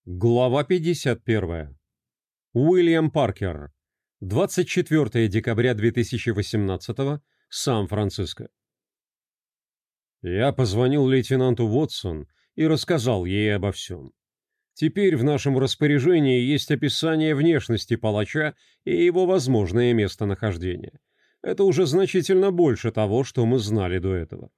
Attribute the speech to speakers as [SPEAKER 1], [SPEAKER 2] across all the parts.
[SPEAKER 1] Глава 51. Уильям Паркер. 24 декабря 2018. Сан-Франциско. Я позвонил лейтенанту Уотсон и рассказал ей обо всем. Теперь в нашем распоряжении есть описание внешности палача и его возможное местонахождение. Это уже значительно больше того, что мы знали до этого.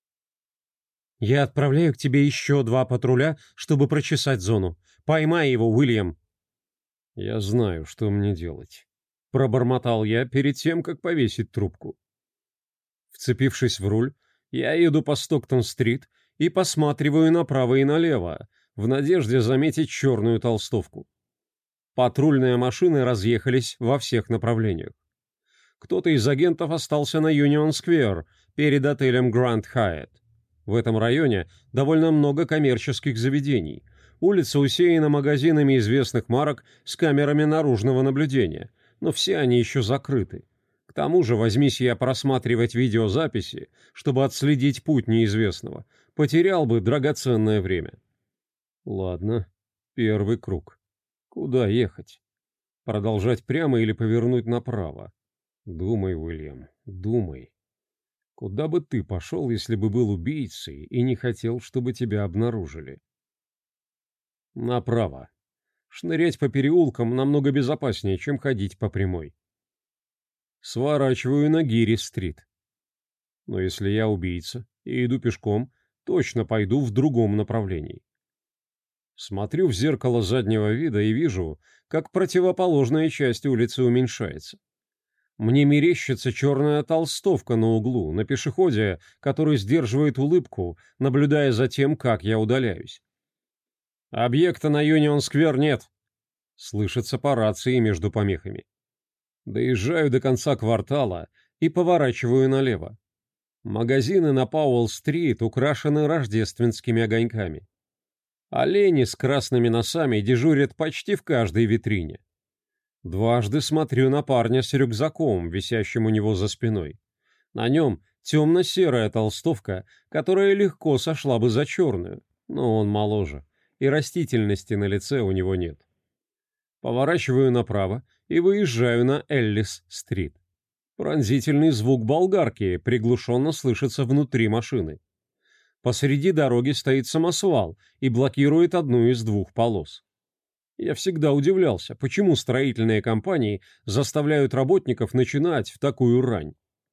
[SPEAKER 1] «Я отправляю к тебе еще 2 патруля, чтобы прочесать зону. Поймай его, Уильям!» «Я знаю, что мне делать», — пробормотал я перед тем, как повесить трубку. Вцепившись в руль, я еду по Стоктон-стрит и посматриваю направо и налево, в надежде заметить черную толстовку. Патрульные машины разъехались во всех направлениях. Кто-то из агентов остался на Юнион-сквер перед отелем Гранд Хайетт. В этом районе довольно много коммерческих заведений. Улица усеяна магазинами известных марок с камерами наружного наблюдения, но все они еще закрыты. К тому же, возьмись я просматривать видеозаписи, чтобы отследить путь неизвестного, потерял бы драгоценное время. Ладно, первый круг. Куда ехать? Продолжать прямо или повернуть направо? Думай, Уильям, думай. Куда бы ты пошел, если бы был убийцей и не хотел, чтобы тебя обнаружили? Направо. Шнырять по переулкам намного безопаснее, чем ходить по прямой. Сворачиваю на Гири-стрит. Но если я убийца и иду пешком, точно пойду в другом направлении. Смотрю в зеркало заднего вида и вижу, как противоположная часть улицы уменьшается. Мне мерещится черная толстовка на углу, на пешеходе, который сдерживает улыбку, наблюдая за тем, как я удаляюсь. «Объекта на Юнион-сквер нет», — слышится по рации между помехами. Доезжаю до конца квартала и поворачиваю налево. Магазины на Пауэлл-стрит украшены рождественскими огоньками. Олени с красными носами дежурят почти в каждой витрине. Дважды смотрю на парня с рюкзаком, висящим у него за спиной. На нем темно-серая толстовка, которая легко сошла бы за черную, но он моложе, и растительности на лице у него нет. Поворачиваю направо и выезжаю на Эллис-стрит. Пронзительный звук болгарки приглушенно слышится внутри машины. Посреди дороги стоит самосвал и блокирует одну из 2 полос. Я всегда удивлялся, почему строительные компании заставляют работников начинать в такую рань.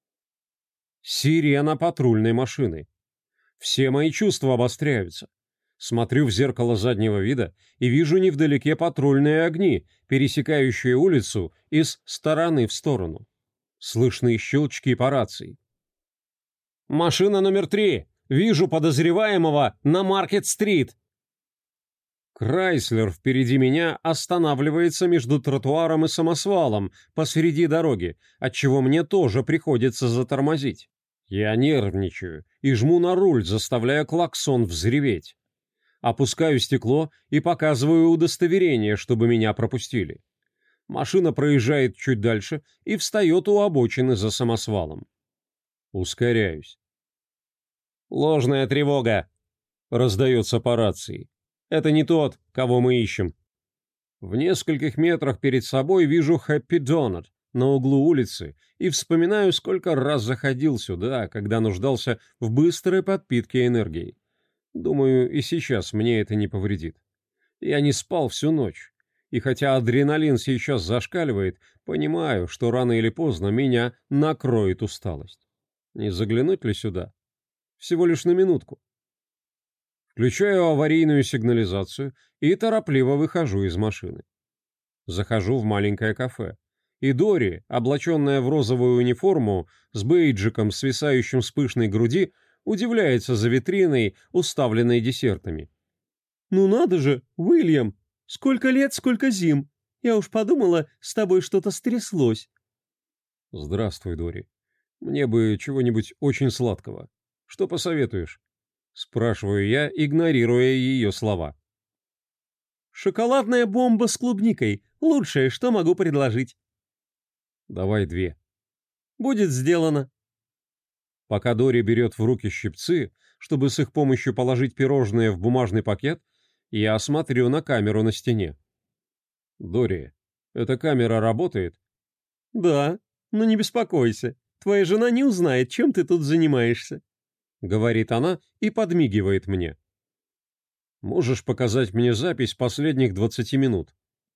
[SPEAKER 1] Сирена патрульной машины. Все мои чувства обостряются. Смотрю в зеркало заднего вида и вижу невдалеке патрульные огни, пересекающие улицу из стороны в сторону. Слышны щелчки по рации. «Машина номер 3! Вижу подозреваемого на Маркет-стрит!» Крайслер впереди меня останавливается между тротуаром и самосвалом посреди дороги, отчего мне тоже приходится затормозить. Я нервничаю и жму на руль, заставляя клаксон взреветь. Опускаю стекло и показываю удостоверение, чтобы меня пропустили. Машина проезжает чуть дальше и встает у обочины за самосвалом. Ускоряюсь. «Ложная тревога!» — раздается по рации. «Это не тот, кого мы ищем». В нескольких метрах перед собой вижу Хэппи Донат на углу улицы и вспоминаю, сколько раз заходил сюда, когда нуждался в быстрой подпитке энергией. Думаю, и сейчас мне это не повредит. Я не спал всю ночь, и хотя адреналин сейчас зашкаливает, понимаю, что рано или поздно меня накроет усталость. Не заглянуть ли сюда? Всего лишь на минутку. Включаю аварийную сигнализацию и торопливо выхожу из машины. Захожу в маленькое кафе, и Дори, облаченная в розовую униформу, с бейджиком, свисающим с пышной груди, удивляется за витриной, уставленной десертами. «Ну надо же, Уильям! Сколько лет, сколько зим! Я уж подумала, с тобой что-то стряслось!» «Здравствуй, Дори. Мне бы чего-нибудь очень сладкого. Что посоветуешь?» Спрашиваю я, игнорируя ее слова.
[SPEAKER 2] «Шоколадная бомба с клубникой. Лучшее, что могу предложить».
[SPEAKER 1] «Давай 2».
[SPEAKER 2] «Будет сделано».
[SPEAKER 1] Пока Дори берет в руки щипцы, чтобы с их помощью положить пирожное в бумажный пакет, Я смотрю на камеру на стене. «Дори, эта камера работает?»
[SPEAKER 2] «Да, но не беспокойся, твоя жена не узнает, чем ты тут занимаешься»,
[SPEAKER 1] — говорит она и подмигивает мне. «Можешь показать мне запись последних 20 минут?»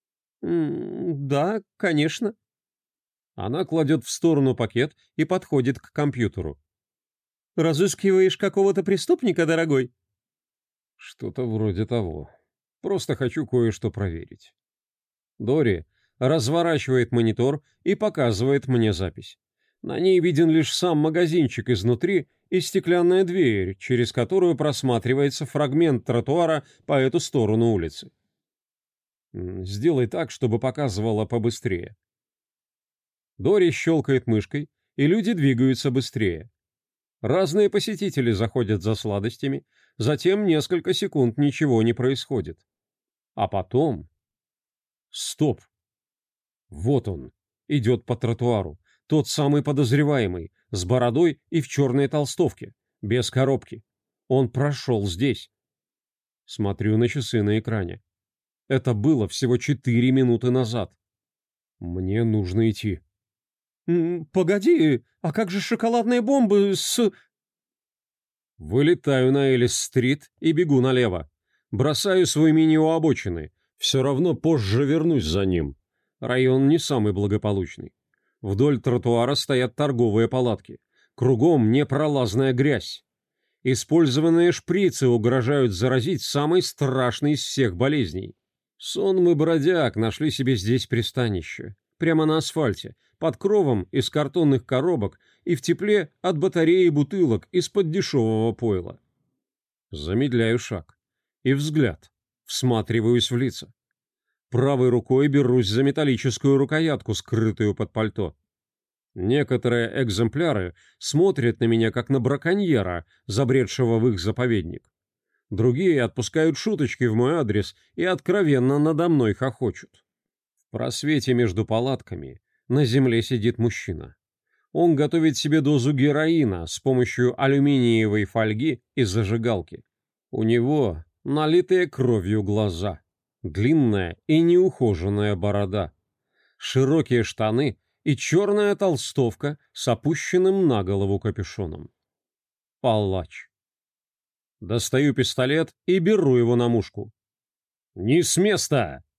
[SPEAKER 2] «Да, конечно».
[SPEAKER 1] Она кладет в сторону пакет и подходит к компьютеру.
[SPEAKER 2] «Разыскиваешь какого-то преступника, дорогой?»
[SPEAKER 1] «Что-то вроде того. Просто хочу кое-что проверить». Дори разворачивает монитор и показывает мне запись. На ней виден лишь сам магазинчик изнутри и стеклянная дверь, через которую просматривается фрагмент тротуара по эту сторону улицы. Сделай так, чтобы показывало побыстрее. Дори щелкает мышкой, и люди двигаются быстрее. Разные посетители заходят за сладостями, затем несколько секунд ничего не происходит. А потом... Стоп! Вот он, идет по тротуару, тот самый подозреваемый, с бородой и в черной толстовке, без коробки. Он прошел здесь. Смотрю на часы на экране. Это было всего 4 минуты назад. Мне нужно идти.
[SPEAKER 2] «Погоди, а как же шоколадные бомбы с...»
[SPEAKER 1] Вылетаю на Элис-стрит и бегу налево. Бросаю свой мини у обочины. Все равно позже вернусь за ним. Район не самый благополучный. Вдоль тротуара стоят торговые палатки. Кругом непролазная грязь. Использованные шприцы угрожают заразить самой страшной из всех болезней. Сонмы бродяг нашли себе здесь пристанище. Прямо на асфальте, под кровом из картонных коробок и в тепле от батареи бутылок из-под дешевого пойла. Замедляю шаг. И взгляд. Всматриваюсь в лица. Правой рукой берусь за металлическую рукоятку, скрытую под пальто. Некоторые экземпляры смотрят на меня, как на браконьера, забредшего в их заповедник. Другие отпускают шуточки в мой адрес и откровенно надо мной хохочут. В просвете между палатками на земле сидит мужчина. Он готовит себе дозу героина с помощью алюминиевой фольги и зажигалки. У него налитые кровью глаза, длинная и неухоженная борода, широкие штаны и черная толстовка с опущенным на голову капюшоном. Палач. Достаю пистолет и беру его на мушку. «Не с места!»